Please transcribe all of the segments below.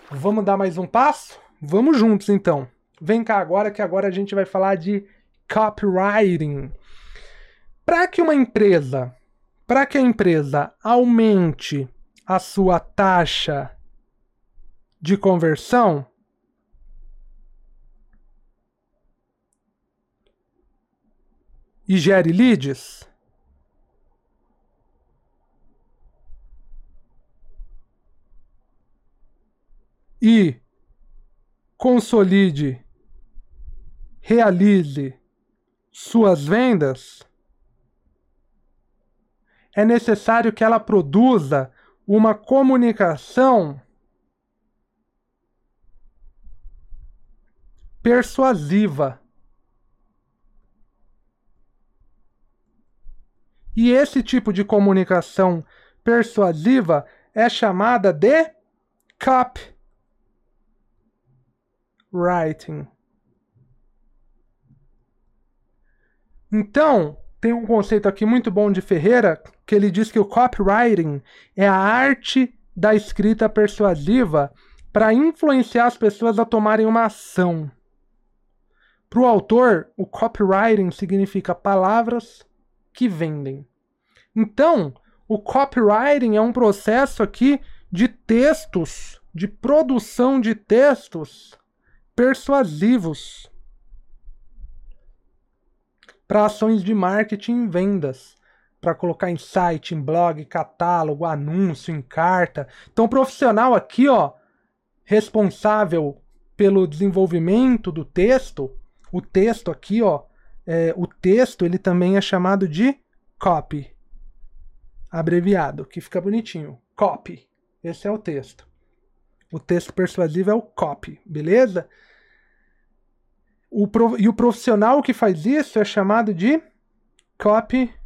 Vamos dar mais um passo? Vamos juntos então. Vem cá agora que agora a gente vai falar de copywriting. Para que a empresa aumente a sua taxa de conversão, e gere leads, e consolide, realize suas vendas, é necessário que ela produza uma comunicação persuasiva. E esse tipo de comunicação persuasiva é chamada de copywriting. Então, tem um conceito aqui muito bom de Ferreira, que ele diz que o copywriting é a arte da escrita persuasiva para influenciar as pessoas a tomarem uma ação. Para o autor, o copywriting significa palavras que vendem. Então, o copywriting é um processo aqui de textos, de produção de textos persuasivos para ações de marketing e vendas, para colocar em site, em blog, catálogo, anúncio, em carta. Então, o profissional aqui, responsável pelo desenvolvimento do texto, o texto aqui, o texto ele também é chamado de copy, abreviado, que fica bonitinho. Copy. Esse é o texto. O texto persuasivo é o copy, beleza? E o profissional que faz isso é chamado de copywriter.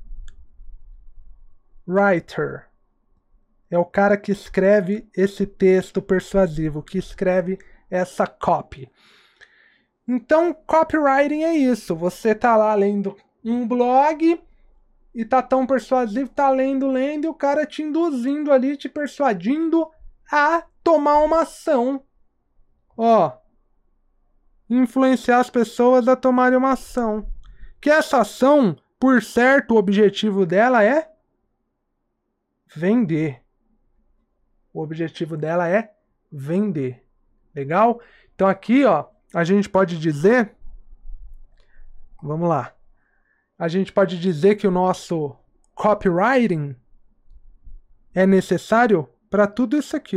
É o cara que escreve esse texto persuasivo, que escreve essa copy. Então, copywriting é isso. Você tá lá lendo um blog e tá tão persuasivo, tá lendo, e o cara te induzindo ali, te persuadindo a tomar uma ação. Influenciar as pessoas a tomarem uma ação. Que essa ação, por certo, o objetivo dela é vender. O objetivo dela é vender. Legal? Então aqui, a gente pode dizer, vamos lá. A gente pode dizer que o nosso copywriting é necessário para tudo isso aqui,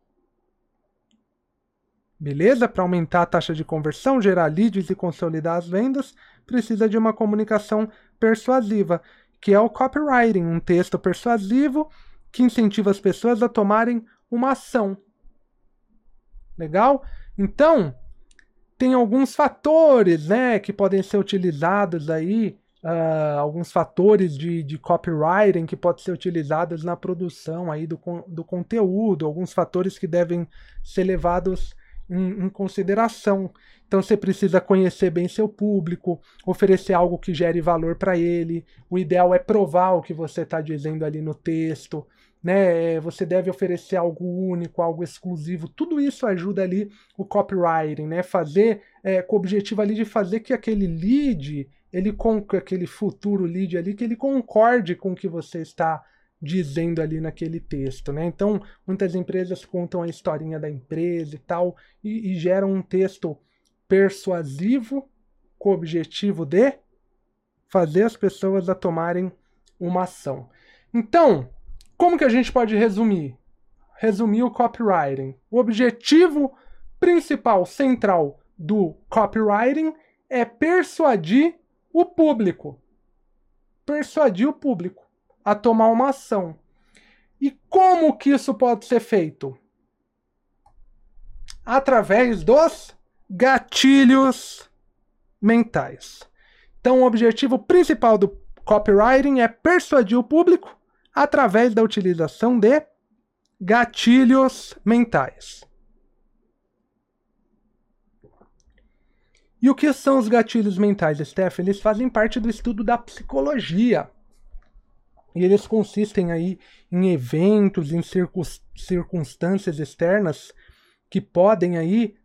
Beleza? Para aumentar a taxa de conversão, gerar leads e consolidar as vendas, precisa de uma comunicação persuasiva, que é o copywriting, um texto persuasivo que incentiva as pessoas a tomarem uma ação. Legal? Então, tem alguns fatores, que podem ser utilizados aí, alguns fatores de copywriting que podem ser utilizados na produção aí do conteúdo, alguns fatores que devem ser levados em consideração. Então você precisa conhecer bem seu público, oferecer algo que gere valor para ele. O ideal é provar o que você está dizendo ali no texto, né? Você deve oferecer algo único, algo exclusivo. Tudo isso ajuda ali o copywriting, né? Fazer com o objetivo ali de fazer que aquele lead, aquele futuro lead ali, que ele concorde com o que você está dizendo ali naquele texto, né? Então, muitas empresas contam a historinha da empresa e tal, e geram um texto persuasivo com o objetivo de fazer as pessoas a tomarem uma ação. Então, como que a gente pode resumir? Resumir o copywriting. O objetivo principal, central do copywriting é persuadir o público. Persuadir o público a tomar uma ação. E como que isso pode ser feito? Através dos gatilhos mentais. Então, o objetivo principal do copywriting é persuadir o público através da utilização de gatilhos mentais. E o que são os gatilhos mentais, Steph? Eles fazem parte do estudo da psicologia. E eles consistem aí em eventos, em circunstâncias externas que podem aí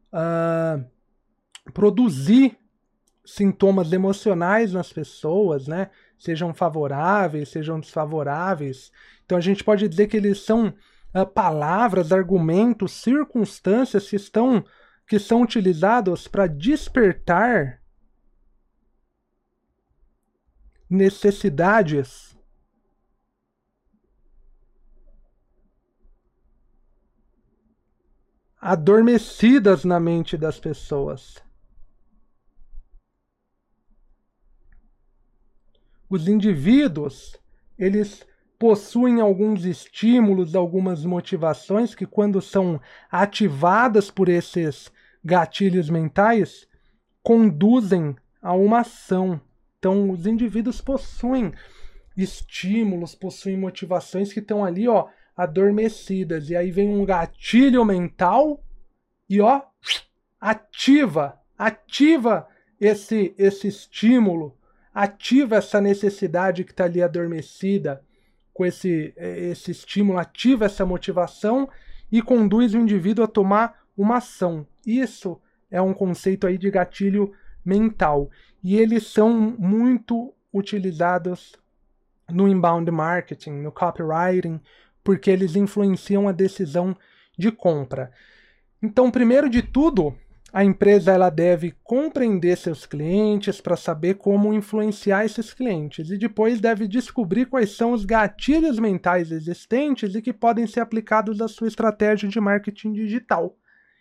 produzir sintomas emocionais nas pessoas, né? Sejam favoráveis, sejam desfavoráveis. Então a gente pode dizer que eles são palavras, argumentos, circunstâncias que são utilizados para despertar necessidades adormecidas na mente das pessoas. Os indivíduos, eles possuem alguns estímulos, algumas motivações que, quando são ativadas por esses gatilhos mentais, conduzem a uma ação. Então, os indivíduos possuem estímulos, possuem motivações que estão ali, ó, adormecidas. E aí vem um gatilho mental e, ó, ativa esse estímulo, ativa essa necessidade que está ali adormecida com esse estímulo, ativa essa motivação e conduz o indivíduo a tomar uma ação. Isso é um conceito aí de gatilho mental. E eles são muito utilizados no inbound marketing, no copywriting, porque eles influenciam a decisão de compra. Então, primeiro de tudo, a empresa ela deve compreender seus clientes para saber como influenciar esses clientes e depois deve descobrir quais são os gatilhos mentais existentes e que podem ser aplicados à sua estratégia de marketing digital.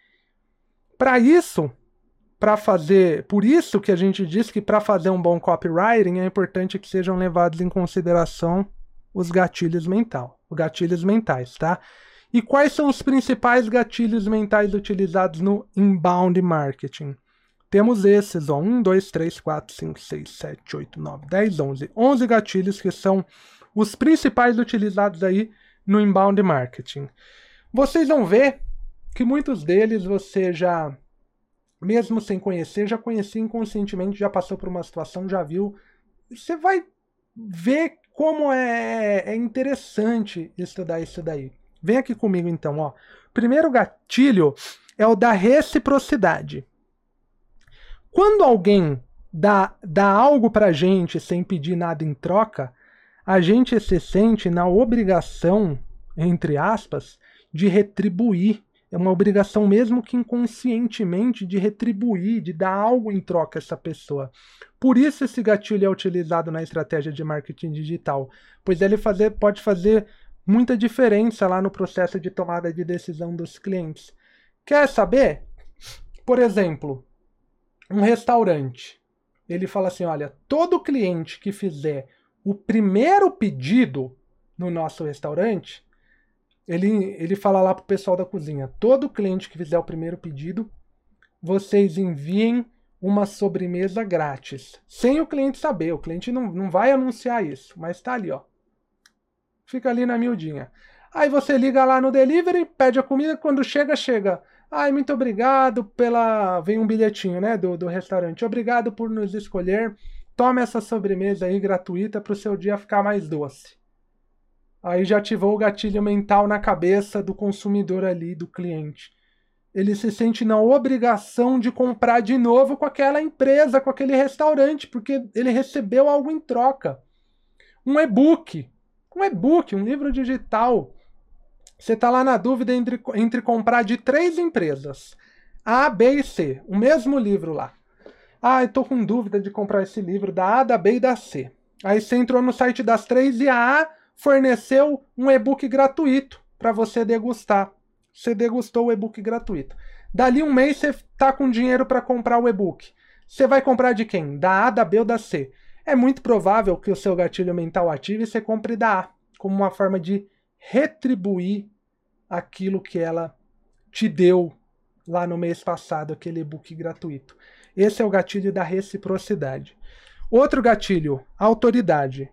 Por isso que a gente diz que para fazer um bom copywriting é importante que sejam levados em consideração os gatilhos mentais, tá? E quais são os principais gatilhos mentais utilizados no inbound marketing? Temos esses, ó, 1, 2, 3, 4, 5, 6, 7, 8, 9, 10, 11. 11 gatilhos que são os principais utilizados aí no inbound marketing. Vocês vão ver que muitos deles você já, mesmo sem conhecer, já conhecia inconscientemente, já passou por uma situação, já viu. Você vai ver como é interessante estudar isso daí. Vem aqui comigo então, ó. Primeiro gatilho é o da reciprocidade. Quando alguém dá algo pra gente sem pedir nada em troca, a gente se sente na obrigação, entre aspas, de retribuir. É uma obrigação mesmo que inconscientemente de retribuir, de dar algo em troca a essa pessoa. Por isso esse gatilho é utilizado na estratégia de marketing digital, pois ele pode fazer muita diferença lá no processo de tomada de decisão dos clientes. Quer saber? Por exemplo, um restaurante. Ele fala assim, olha, todo cliente que fizer o primeiro pedido no nosso restaurante, ele fala lá pro pessoal da cozinha, todo cliente que fizer o primeiro pedido, vocês enviem uma sobremesa grátis. Sem o cliente saber, o cliente não vai anunciar isso, mas tá ali, ó. Fica ali na miudinha. Aí você liga lá no delivery, pede a comida, quando chega. Ai, muito obrigado pela... Vem um bilhetinho, né, do restaurante. Obrigado por nos escolher. Tome essa sobremesa aí gratuita para o seu dia ficar mais doce. Aí já ativou o gatilho mental na cabeça do consumidor ali, do cliente. Ele se sente na obrigação de comprar de novo com aquela empresa, com aquele restaurante, porque ele recebeu algo em troca. Um e-book, um livro digital. Você está lá na dúvida entre comprar de 3 empresas, A, B e C, o mesmo livro lá. Ah, eu estou com dúvida de comprar esse livro da A, da B e da C. Aí você entrou no site das 3 e a A forneceu um e-book gratuito para você degustar. Você degustou o e-book gratuito. Dali um mês você está com dinheiro para comprar o e-book. Você vai comprar de quem? Da A, da B ou da C? É muito provável que o seu gatilho mental ative e você compre da A, como uma forma de retribuir aquilo que ela te deu lá no mês passado, aquele e-book gratuito. Esse é o gatilho da reciprocidade. Outro gatilho, autoridade.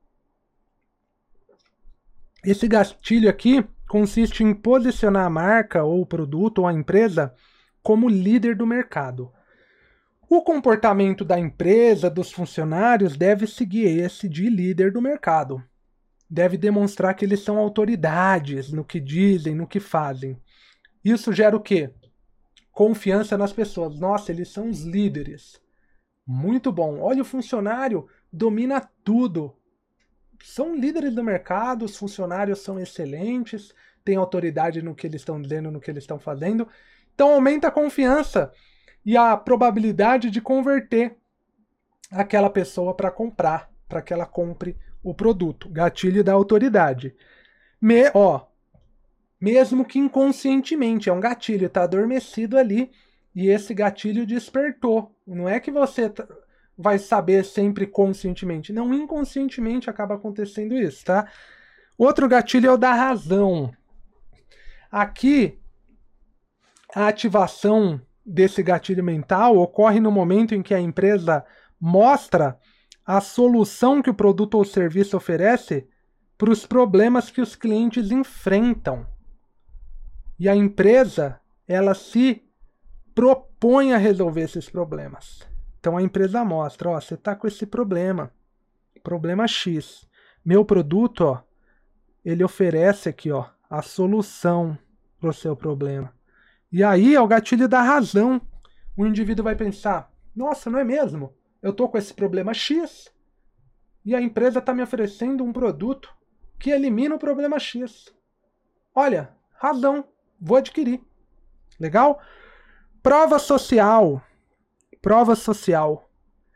Esse gatilho aqui consiste em posicionar a marca ou o produto ou a empresa como líder do mercado. O comportamento da empresa, dos funcionários, deve seguir esse de líder do mercado. Deve demonstrar que eles são autoridades no que dizem, no que fazem. Isso gera o quê? Confiança nas pessoas. Nossa, eles são os líderes. Muito bom. Olha, o funcionário domina tudo. São líderes do mercado, os funcionários são excelentes, têm autoridade no que eles estão dizendo, no que eles estão fazendo. Então aumenta a confiança e a probabilidade de converter aquela pessoa para comprar, para que ela compre o produto. Gatilho da autoridade. Mesmo que inconscientemente, é um gatilho, está adormecido ali e esse gatilho despertou. Não é que você vai saber sempre conscientemente. Não, inconscientemente acaba acontecendo isso, tá? Outro gatilho é o da razão. Aqui, a ativação desse gatilho mental ocorre no momento em que a empresa mostra a solução que o produto ou serviço oferece para os problemas que os clientes enfrentam. E a empresa, ela se propõe a resolver esses problemas. Então a empresa mostra, ó, você está com esse problema X. Meu produto, ó, ele oferece aqui, ó, a solução para o seu problema. E aí é o gatilho da razão. O indivíduo vai pensar, nossa, não é mesmo? Eu estou com esse problema X e a empresa está me oferecendo um produto que elimina o problema X. Olha, razão, vou adquirir. Legal? Prova social. Prova social.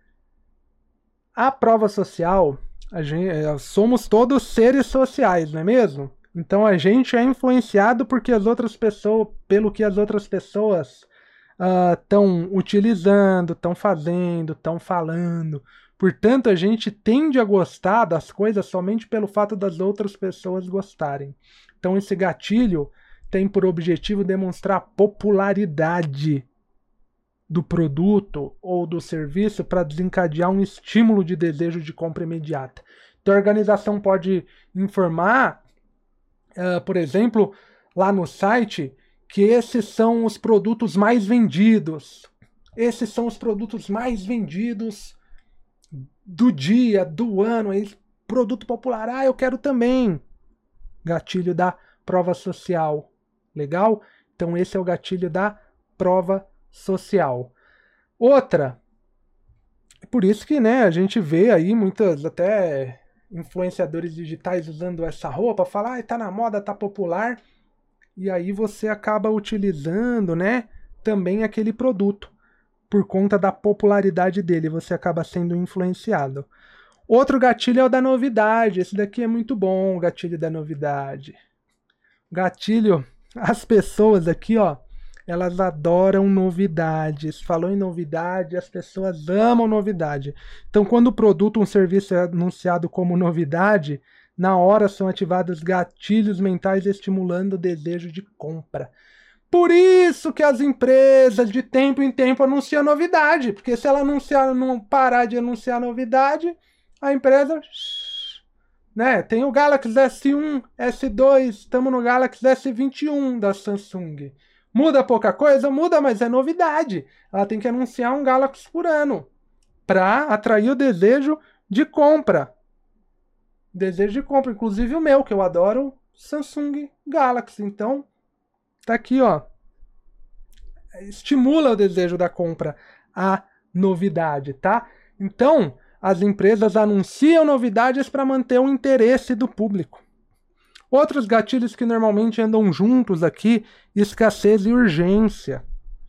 A prova social, somos todos seres sociais, não é mesmo? Então a gente é influenciado porque pelo que as outras pessoas estão utilizando, estão fazendo, estão falando. Portanto, a gente tende a gostar das coisas somente pelo fato das outras pessoas gostarem. Então esse gatilho tem por objetivo demonstrar a popularidade do produto ou do serviço para desencadear um estímulo de desejo de compra imediata. Então a organização pode informar, por exemplo, lá no site, que esses são os produtos mais vendidos. Esses são os produtos mais vendidos do dia, do ano. Produto popular, eu quero também. Gatilho da prova social. Legal? Então esse é o gatilho da prova social. Outra, por isso que, né, a gente vê aí muitas até influenciadores digitais usando essa roupa, falar, tá na moda, tá popular, e aí você acaba utilizando, né, também aquele produto. Por conta da popularidade dele, você acaba sendo influenciado. Outro gatilho é o da novidade. Esse daqui é muito bom, o gatilho da novidade. Gatilho, as pessoas aqui, ó, elas adoram novidades. Falou em novidade, as pessoas amam novidade. Então, quando o produto ou um serviço é anunciado como novidade, na hora são ativados gatilhos mentais estimulando o desejo de compra. Por isso que as empresas de tempo em tempo anunciam novidade, porque se ela não parar de anunciar novidade, a empresa, né, tem o Galaxy S1, S2, estamos no Galaxy S21 da Samsung. Muda pouca coisa? Muda, mas é novidade. Ela tem que anunciar um Galaxy por ano para atrair o desejo de compra. Desejo de compra, inclusive o meu, que eu adoro Samsung Galaxy. Então, tá aqui, ó. Estimula o desejo da compra, a novidade, tá? Então, as empresas anunciam novidades para manter o interesse do público. Outros gatilhos que normalmente andam juntos aqui, escassez e urgência.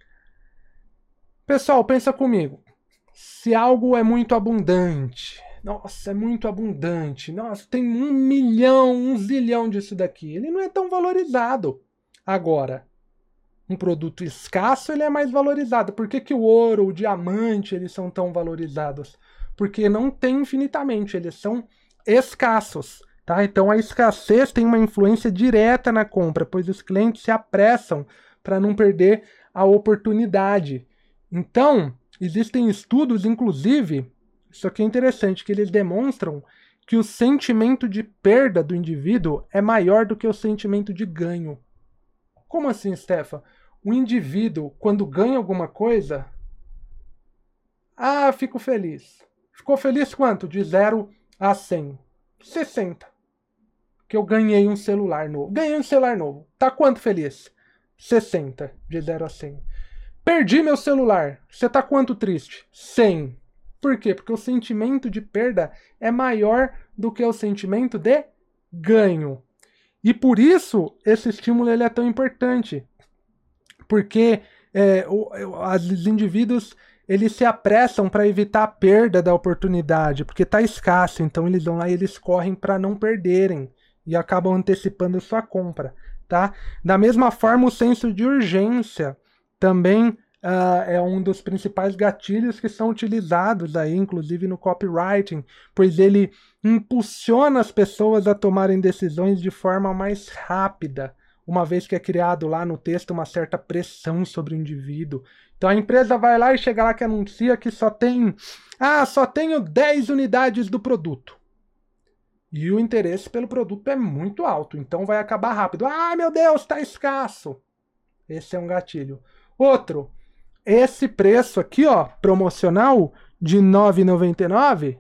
Pessoal, pensa comigo. Se algo é muito abundante, nossa, é muito abundante, nossa, tem 1 milhão, 1 zilhão disso daqui, ele não é tão valorizado. Agora, um produto escasso, ele é mais valorizado. Por que o ouro, o diamante, eles são tão valorizados? Porque não tem infinitamente, eles são escassos. Tá? Então a escassez tem uma influência direta na compra, pois os clientes se apressam para não perder a oportunidade. Então, existem estudos, inclusive, isso aqui é interessante, que eles demonstram que o sentimento de perda do indivíduo é maior do que o sentimento de ganho. Como assim, Stefan? O indivíduo, quando ganha alguma coisa, fico feliz. Ficou feliz quanto? De 0 a 100. 60. Que eu ganhei um celular novo. Ganhei um celular novo. Tá quanto feliz? 60, de 0 a 100. Perdi meu celular. Você tá quanto triste? 100. Por quê? Porque o sentimento de perda é maior do que o sentimento de ganho. E por isso, esse estímulo ele é tão importante. Porque os indivíduos eles se apressam para evitar a perda da oportunidade, porque está escasso, então eles vão lá e eles correm para não perderem e acabam antecipando sua compra. Tá? Da mesma forma, o senso de urgência também é um dos principais gatilhos que são utilizados aí, inclusive no copywriting, pois ele impulsiona as pessoas a tomarem decisões de forma mais rápida, uma vez que é criado lá no texto uma certa pressão sobre o indivíduo. Então a empresa vai lá e chega lá que anuncia que só tenho 10 unidades do produto. E o interesse pelo produto é muito alto, então vai acabar rápido. Ah, meu Deus, está escasso. Esse é um gatilho. Outro, esse preço aqui, ó, promocional de R$ 9,99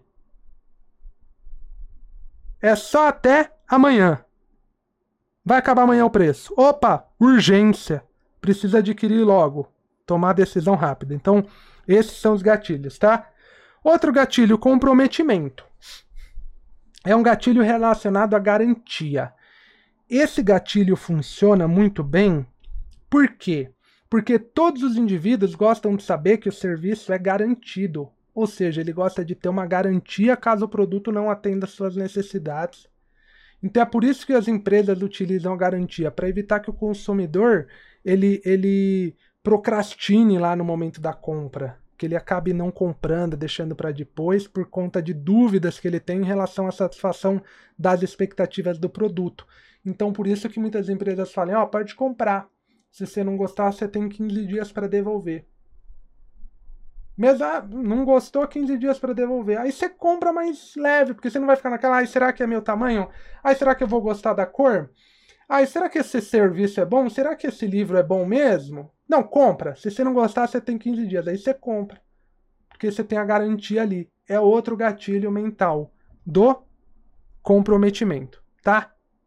é só até amanhã. Vai acabar amanhã o preço. Opa, urgência. Precisa adquirir logo. Tomar decisão rápida. Então, esses são os gatilhos, tá? Outro gatilho, comprometimento. É um gatilho relacionado à garantia. Esse gatilho funciona muito bem. Por quê? Porque todos os indivíduos gostam de saber que o serviço é garantido. Ou seja, ele gosta de ter uma garantia caso o produto não atenda às suas necessidades. Então é por isso que as empresas utilizam a garantia, para evitar que o consumidor ele procrastine lá no momento da compra, que ele acabe não comprando, deixando para depois, por conta de dúvidas que ele tem em relação à satisfação das expectativas do produto. Então por isso que muitas empresas falam, pode comprar, se você não gostar você tem 15 dias para devolver. Mesmo, não gostou, 15 dias para devolver. Aí você compra mais leve, porque você não vai ficar naquela, será que é meu tamanho? Será que eu vou gostar da cor? Será que esse serviço é bom? Será que esse livro é bom mesmo? Não, compra. Se você não gostar, você tem 15 dias. Aí você compra. Porque você tem a garantia ali. É outro gatilho mental do comprometimento, tá?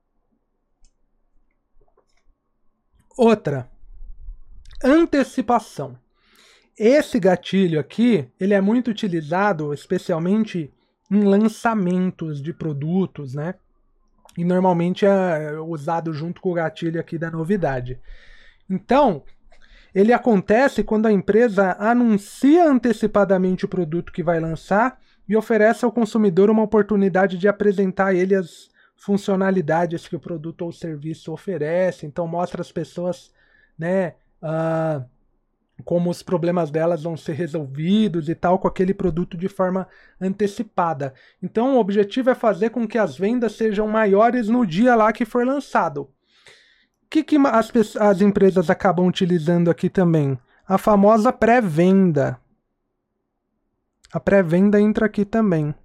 Outra, antecipação. Esse gatilho aqui, ele é muito utilizado especialmente em lançamentos de produtos, né? E normalmente é usado junto com o gatilho aqui da novidade. Então, ele acontece quando a empresa anuncia antecipadamente o produto que vai lançar e oferece ao consumidor uma oportunidade de apresentar a ele as funcionalidades que o produto ou serviço oferece. Então, mostra às pessoas, né, como os problemas delas vão ser resolvidos e tal com aquele produto de forma antecipada. Então o objetivo é fazer com que as vendas sejam maiores no dia lá que for lançado. O que as empresas acabam utilizando aqui também? A famosa pré-venda. A pré-venda entra aqui também.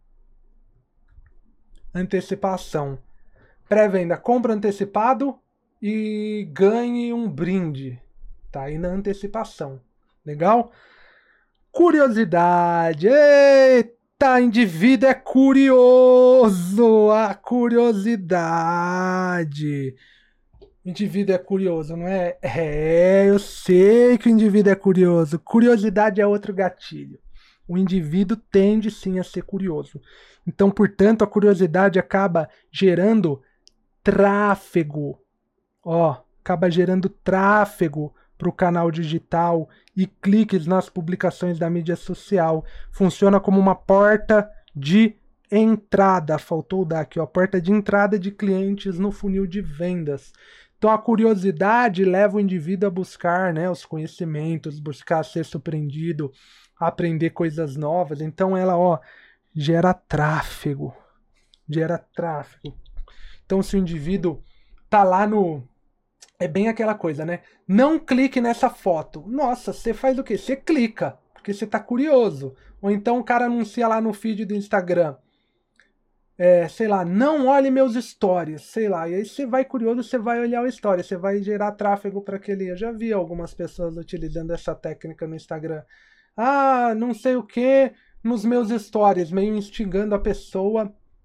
Antecipação. Pré-venda, compra antecipado e ganhe um brinde. Tá aí na antecipação. Legal? Curiosidade. Eita, indivíduo é curioso. A curiosidade. O indivíduo é curioso, não é? Eu sei que o indivíduo é curioso. Curiosidade é outro gatilho. O indivíduo tende sim a ser curioso. Então, portanto, a curiosidade acaba gerando tráfego. Acaba gerando tráfego para o canal digital e cliques nas publicações da mídia social. Funciona como uma porta de entrada. Faltou dar aqui, porta de entrada de clientes no funil de vendas. Então a curiosidade leva o indivíduo a buscar, né, os conhecimentos, buscar ser surpreendido, aprender coisas novas. Então ela gera tráfego. Gera tráfego. Então se o indivíduo tá lá no... É bem aquela coisa, né? Não clique nessa foto. Nossa, você faz o quê? Você clica, porque você tá curioso. Ou então o cara anuncia lá no feed do Instagram. Sei lá, não olhe meus stories, sei lá. E aí você vai curioso, você vai olhar o story, você vai gerar tráfego para aquele... Eu já vi algumas pessoas utilizando essa técnica no Instagram. Não sei o que, nos meus stories, meio instigando a pessoa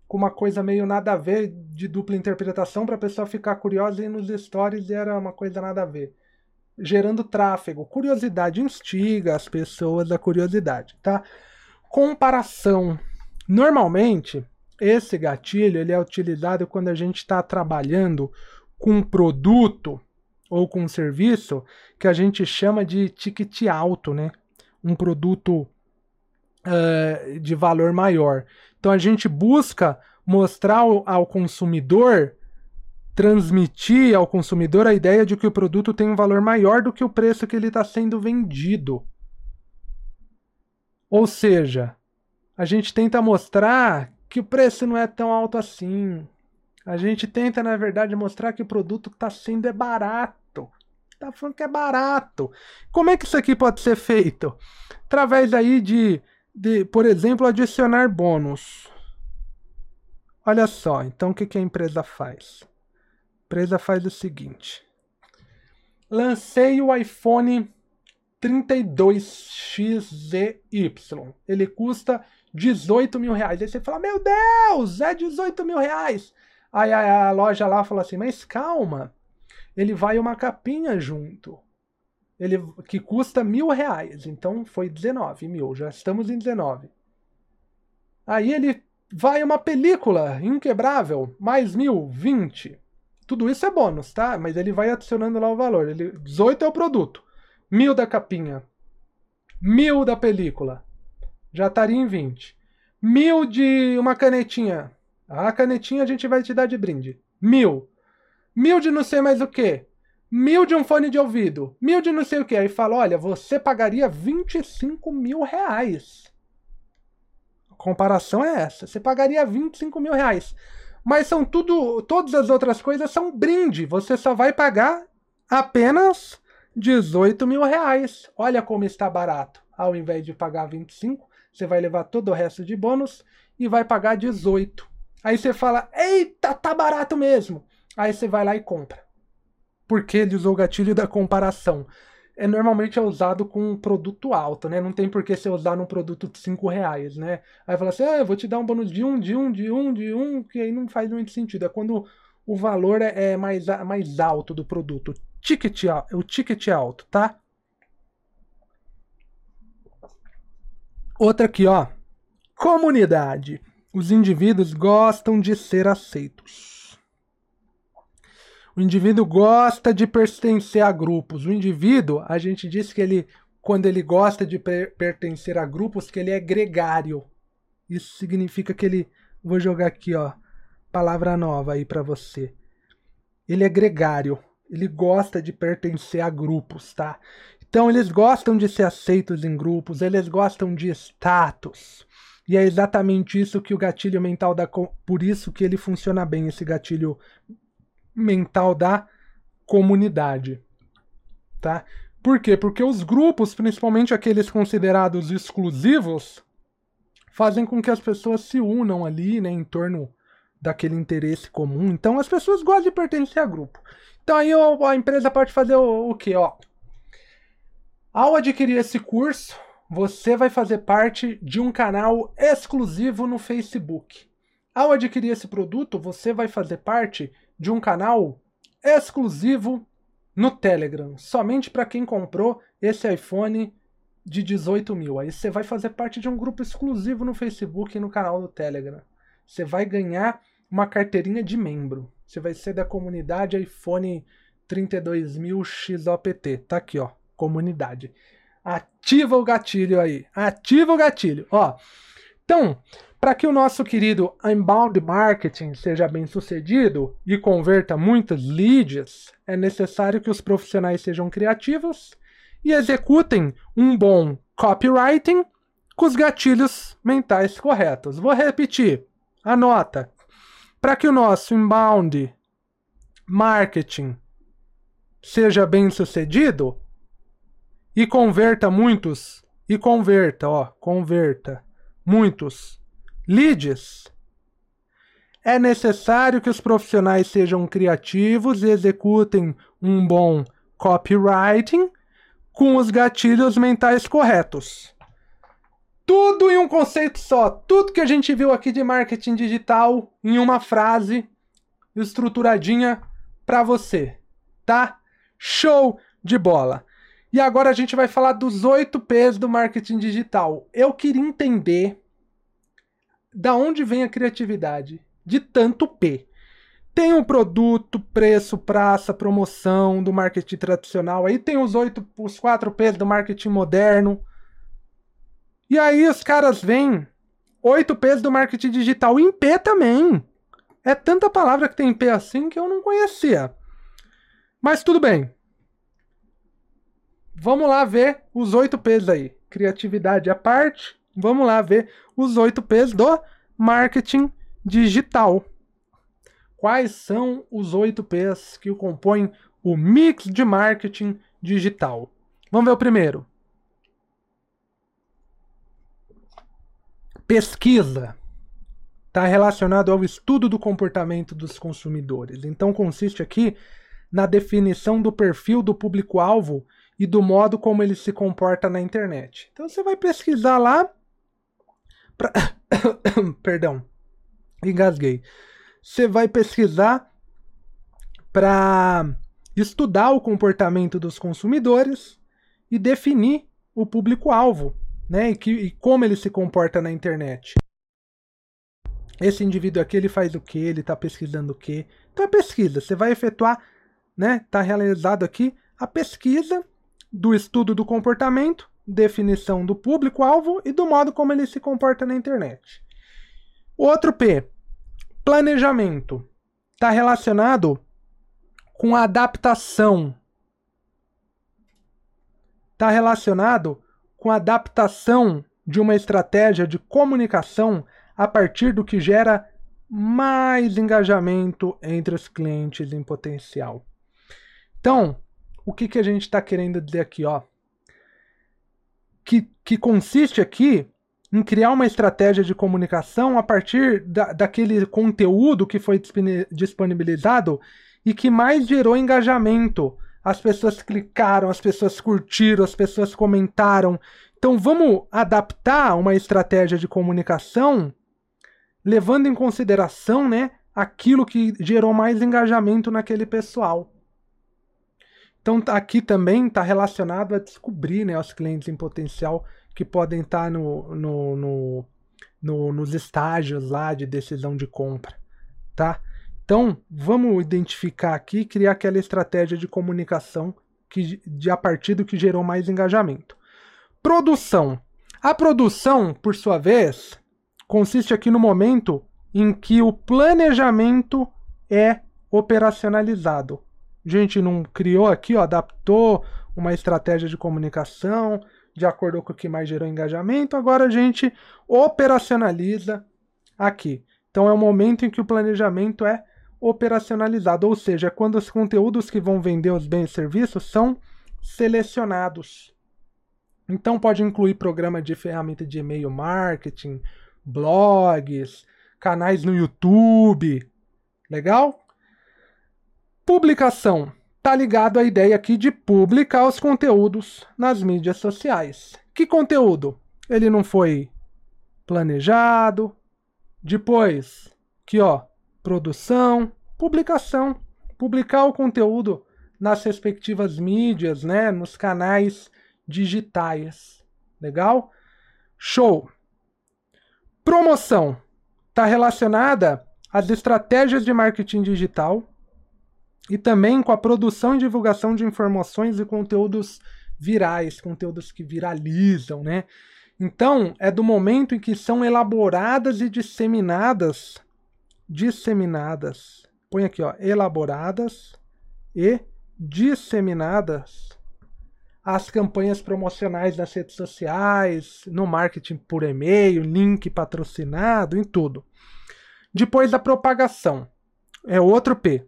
com uma coisa meio nada a ver, de dupla interpretação, para a pessoa ficar curiosa e ir nos stories, e era uma coisa nada a ver. Gerando tráfego. Curiosidade instiga as pessoas à curiosidade, tá? Comparação. Normalmente, esse gatilho ele é utilizado quando a gente está trabalhando com um produto ou com um serviço que a gente chama de ticket alto, né? Um produto de valor maior. Então a gente busca mostrar ao consumidor, transmitir ao consumidor a ideia de que o produto tem um valor maior do que o preço que ele está sendo vendido. Ou seja, a gente tenta mostrar que o preço não é tão alto assim. A gente tenta, na verdade, mostrar que o produto que está sendo é barato. Está falando que é barato. Como é que isso aqui pode ser feito? Através aí de, por exemplo, adicionar bônus. Olha só, então o que a empresa faz? A empresa faz o seguinte. Lancei o iPhone 32XZY. Ele custa 18 mil reais. Aí você fala, meu Deus, é 18 mil reais. Aí a loja lá fala assim, mas calma, ele vai uma capinha junto. Que custa R$1.000. Então foi 19 mil, já estamos em 19. Aí ele vai uma película inquebrável, mais 1.000, 20. Tudo isso é bônus, tá? Mas ele vai adicionando lá o valor. 18 é o produto. 1.000 da capinha. 1.000 da película. Já estaria em 20. 1.000 de uma canetinha. A canetinha a gente vai te dar de brinde. 1.000. 1.000 de não sei mais o que. 1.000 de um fone de ouvido. 1.000 de não sei o que. Aí fala, olha, você pagaria 25 mil reais. A comparação é essa. Você pagaria 25 mil reais. Mas são todas as outras coisas são brinde. Você só vai pagar apenas 18 mil reais. Olha como está barato. Ao invés de pagar 25, você vai levar todo o resto de bônus e vai pagar 18. Aí você fala, eita, tá barato mesmo. Aí você vai lá e compra. Porque ele usou o gatilho da comparação. Normalmente é usado com um produto alto, né? Não tem por que você usar num produto de 5 reais, né? Aí fala assim, eu vou te dar um bônus de um, que aí não faz muito sentido. É quando o valor é mais alto do produto. O ticket alto, tá? Outra aqui, ó. Comunidade. Os indivíduos gostam de ser aceitos. O indivíduo gosta de pertencer a grupos. O indivíduo, a gente diz que ele, quando ele gosta de pertencer a grupos, que ele é gregário. Isso significa que ele... Vou jogar aqui, ó. Palavra nova aí pra você. Ele é gregário. Ele gosta de pertencer a grupos, tá? Então, eles gostam de ser aceitos em grupos. Eles gostam de status. E é exatamente isso que o gatilho mental dá... Por isso que ele funciona bem, esse gatilho mental da comunidade, tá? Por quê? Porque os grupos, principalmente aqueles considerados exclusivos, fazem com que as pessoas se unam ali, né, em torno daquele interesse comum. Então as pessoas gostam de pertencer a grupo. Então aí a empresa pode fazer o quê? Ó, ao adquirir esse curso, você vai fazer parte de um canal exclusivo no Facebook. Ao adquirir esse produto, você vai fazer parte de um canal exclusivo no Telegram, somente para quem comprou esse iPhone de 18 mil. Aí você vai fazer parte de um grupo exclusivo no Facebook e no canal do Telegram. Você vai ganhar uma carteirinha de membro. Você vai ser da comunidade iPhone 32.000 XOPT. Tá aqui, ó, comunidade. Ativa o gatilho aí. Ativa o gatilho. Ó, então... Para que o nosso querido inbound marketing seja bem sucedido e converta muitos leads, é necessário que os profissionais sejam criativos e executem um bom copywriting com os gatilhos mentais corretos. Vou repetir, anota. Para que o nosso inbound marketing seja bem sucedido e converta muitos leads, é necessário que os profissionais sejam criativos e executem um bom copywriting com os gatilhos mentais corretos. Tudo em um conceito só. Tudo que a gente viu aqui de marketing digital em uma frase estruturadinha para você, tá? Show de bola. E agora a gente vai falar dos 8 P's do marketing digital. Eu queria entender da onde vem a criatividade de tanto P. Tem o produto, preço, praça, promoção do marketing tradicional. Aí tem os 4 P's do marketing moderno. E aí os caras vêm 8 P's do marketing digital em P também. É tanta palavra que tem em P assim que eu não conhecia. Mas tudo bem. Vamos lá ver os 8 P's aí. Criatividade à parte. Vamos lá ver os 8 P's do marketing digital. Quais são os 8 P's que compõem o mix de marketing digital? Vamos ver o primeiro. Pesquisa. Está relacionado ao estudo do comportamento dos consumidores. Então consiste aqui na definição do perfil do público-alvo e do modo como ele se comporta na internet. Então você vai pesquisar lá pra... Perdão, engasguei. Você vai pesquisar para estudar o comportamento dos consumidores e definir o público-alvo, né? E como ele se comporta na internet. Esse indivíduo aqui, ele faz o quê? Ele está pesquisando o quê? Então é pesquisa. Você vai efetuar, né? Está realizado aqui a pesquisa do estudo do comportamento, definição do público-alvo e do modo como ele se comporta na internet. Outro P, planejamento. Está relacionado com a adaptação. Está relacionado com a adaptação de uma estratégia de comunicação a partir do que gera mais engajamento entre os clientes em potencial. Então, o que a gente está querendo dizer aqui? Ó? Que consiste aqui em criar uma estratégia de comunicação a partir daquele conteúdo que foi disponibilizado e que mais gerou engajamento. As pessoas clicaram, as pessoas curtiram, as pessoas comentaram. Então vamos adaptar uma estratégia de comunicação levando em consideração, né, aquilo que gerou mais engajamento naquele pessoal. Então aqui também está relacionado a descobrir, né, os clientes em potencial que podem estar nos estágios lá de decisão de compra, tá? Então vamos identificar aqui, criar aquela estratégia de comunicação a partir do que gerou mais engajamento. Produção. A produção, por sua vez, consiste aqui no momento em que o planejamento é operacionalizado. A gente não criou aqui, ó, adaptou uma estratégia de comunicação de acordo com o que mais gerou engajamento, agora a gente operacionaliza aqui. Então é o momento em que o planejamento é operacionalizado, ou seja, é quando os conteúdos que vão vender os bens e serviços são selecionados. Então pode incluir programa de ferramenta de e-mail marketing, blogs, canais no YouTube. Legal? Publicação. Tá ligado à ideia aqui de publicar os conteúdos nas mídias sociais. Que conteúdo? Ele não foi planejado. Depois, aqui ó, produção, publicação. Publicar o conteúdo nas respectivas mídias, né, nos canais digitais. Legal? Show! Promoção. Está relacionada às estratégias de marketing digital e também com a produção e divulgação de informações e conteúdos virais, conteúdos que viralizam, né? Então, é do momento em que são elaboradas e disseminadas, põe aqui, ó, elaboradas e disseminadas as campanhas promocionais nas redes sociais, no marketing por e-mail, link patrocinado, em tudo. Depois da propagação, é outro P.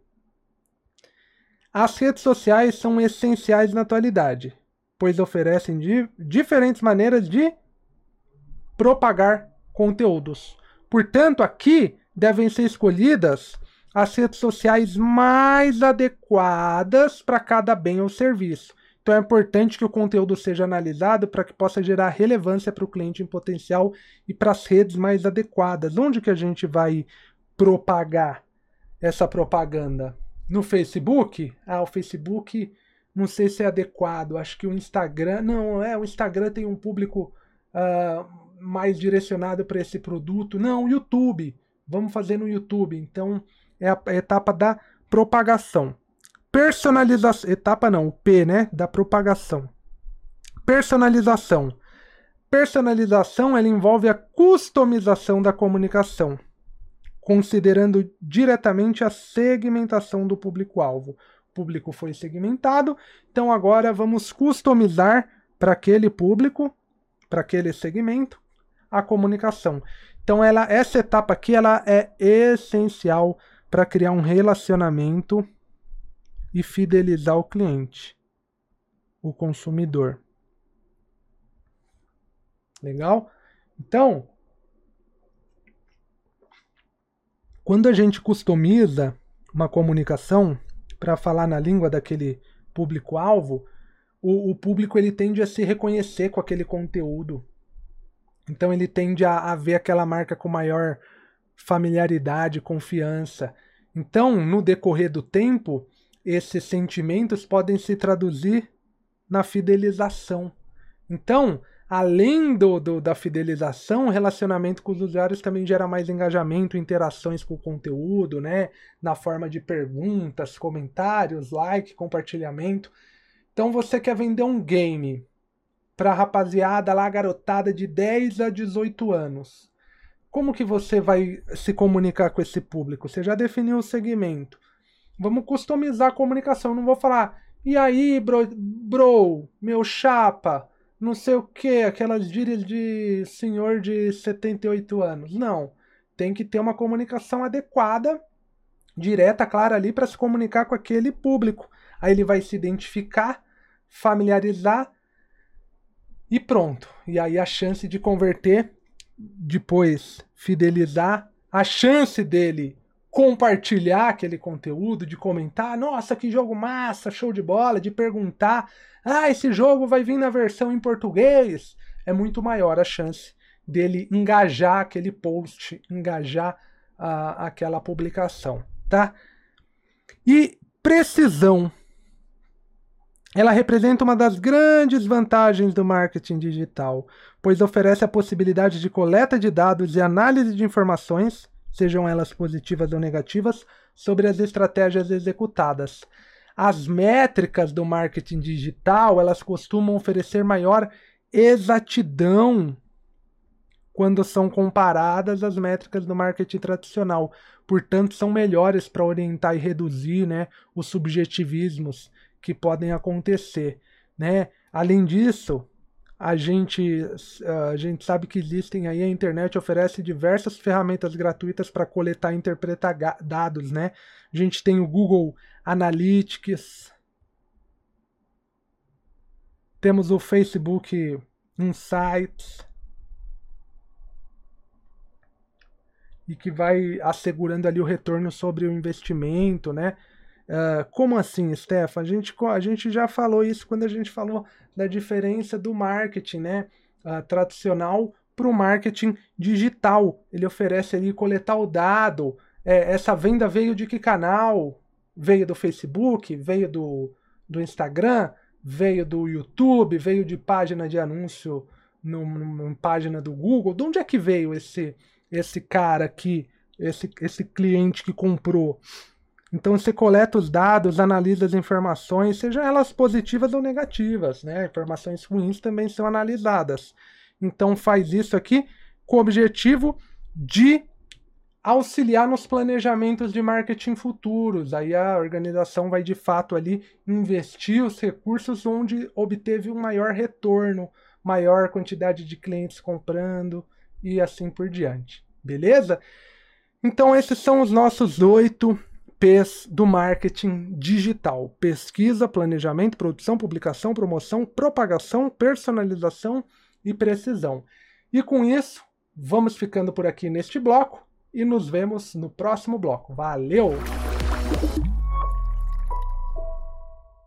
As redes sociais são essenciais na atualidade, pois oferecem diferentes maneiras de propagar conteúdos. Portanto, aqui devem ser escolhidas as redes sociais mais adequadas para cada bem ou serviço. Então é importante que o conteúdo seja analisado para que possa gerar relevância para o cliente em potencial e para as redes mais adequadas. Onde que a gente vai propagar essa propaganda? No Facebook? O Facebook não sei se é adequado. Acho que o Instagram... Não, o Instagram tem um público mais direcionado para esse produto. Não, o YouTube. Vamos fazer no YouTube. Então é a etapa da propagação. Personalização, etapa não, o P, né, da propagação. Personalização. Personalização, ela envolve a customização da comunicação, considerando diretamente a segmentação do público-alvo. O público foi segmentado, então agora vamos customizar para aquele público, para aquele segmento, a comunicação. Então essa etapa aqui ela é essencial para criar um relacionamento e fidelizar o cliente, o consumidor. Legal? Então, quando a gente customiza uma comunicação para falar na língua daquele público-alvo, o público ele tende a se reconhecer com aquele conteúdo. Então ele tende a ver aquela marca com maior familiaridade, confiança. Então, no decorrer do tempo, esses sentimentos podem se traduzir na fidelização. Então, além da fidelização, o relacionamento com os usuários também gera mais engajamento, interações com o conteúdo, né? Na forma de perguntas, comentários, like, compartilhamento. Então, você quer vender um game para a rapaziada lá, garotada de 10 a 18 anos. Como que você vai se comunicar com esse público? Você já definiu o segmento. Vamos customizar a comunicação. Não vou falar, e aí, bro, meu chapa, não sei o que, aquelas gírias de senhor de 78 anos. Não. Tem que ter uma comunicação adequada, direta, clara ali, para se comunicar com aquele público. Aí ele vai se identificar, familiarizar e pronto. E aí a chance de converter, depois fidelizar, a chance dele compartilhar aquele conteúdo, de comentar, nossa, que jogo massa, show de bola, de perguntar, esse jogo vai vir na versão em português, é muito maior a chance dele engajar aquele post, engajar aquela publicação, tá? E precisão. Ela representa uma das grandes vantagens do marketing digital, pois oferece a possibilidade de coleta de dados e análise de informações, sejam elas positivas ou negativas, sobre as estratégias executadas. As métricas do marketing digital, elas costumam oferecer maior exatidão quando são comparadas às métricas do marketing tradicional. Portanto, são melhores para orientar e reduzir, né, os subjetivismos que podem acontecer, né? Além disso, a gente sabe que existem aí, a internet oferece diversas ferramentas gratuitas para coletar e interpretar dados, né? A gente tem o Google Analytics, temos o Facebook Insights, e que vai assegurando ali o retorno sobre o investimento, né? Como assim, Stefan? A gente já falou isso quando a gente falou da diferença do marketing, né, tradicional para o marketing digital. Ele oferece ali coletar o dado. Essa venda veio de que canal? Veio do Facebook? Veio do Instagram? Veio do YouTube? Veio de página de anúncio numa página do Google? De onde é que veio esse cara aqui, esse cliente que comprou? Então você coleta os dados, analisa as informações, sejam elas positivas ou negativas, né? Informações ruins também são analisadas. Então faz isso aqui com o objetivo de auxiliar nos planejamentos de marketing futuros. Aí a organização vai de fato ali investir os recursos onde obteve um maior retorno, maior quantidade de clientes comprando e assim por diante. Beleza? Então esses são os nossos 8 P's do marketing digital: pesquisa, planejamento, produção, publicação, promoção, propagação, personalização e precisão. E com isso, vamos ficando por aqui neste bloco e nos vemos no próximo bloco. Valeu!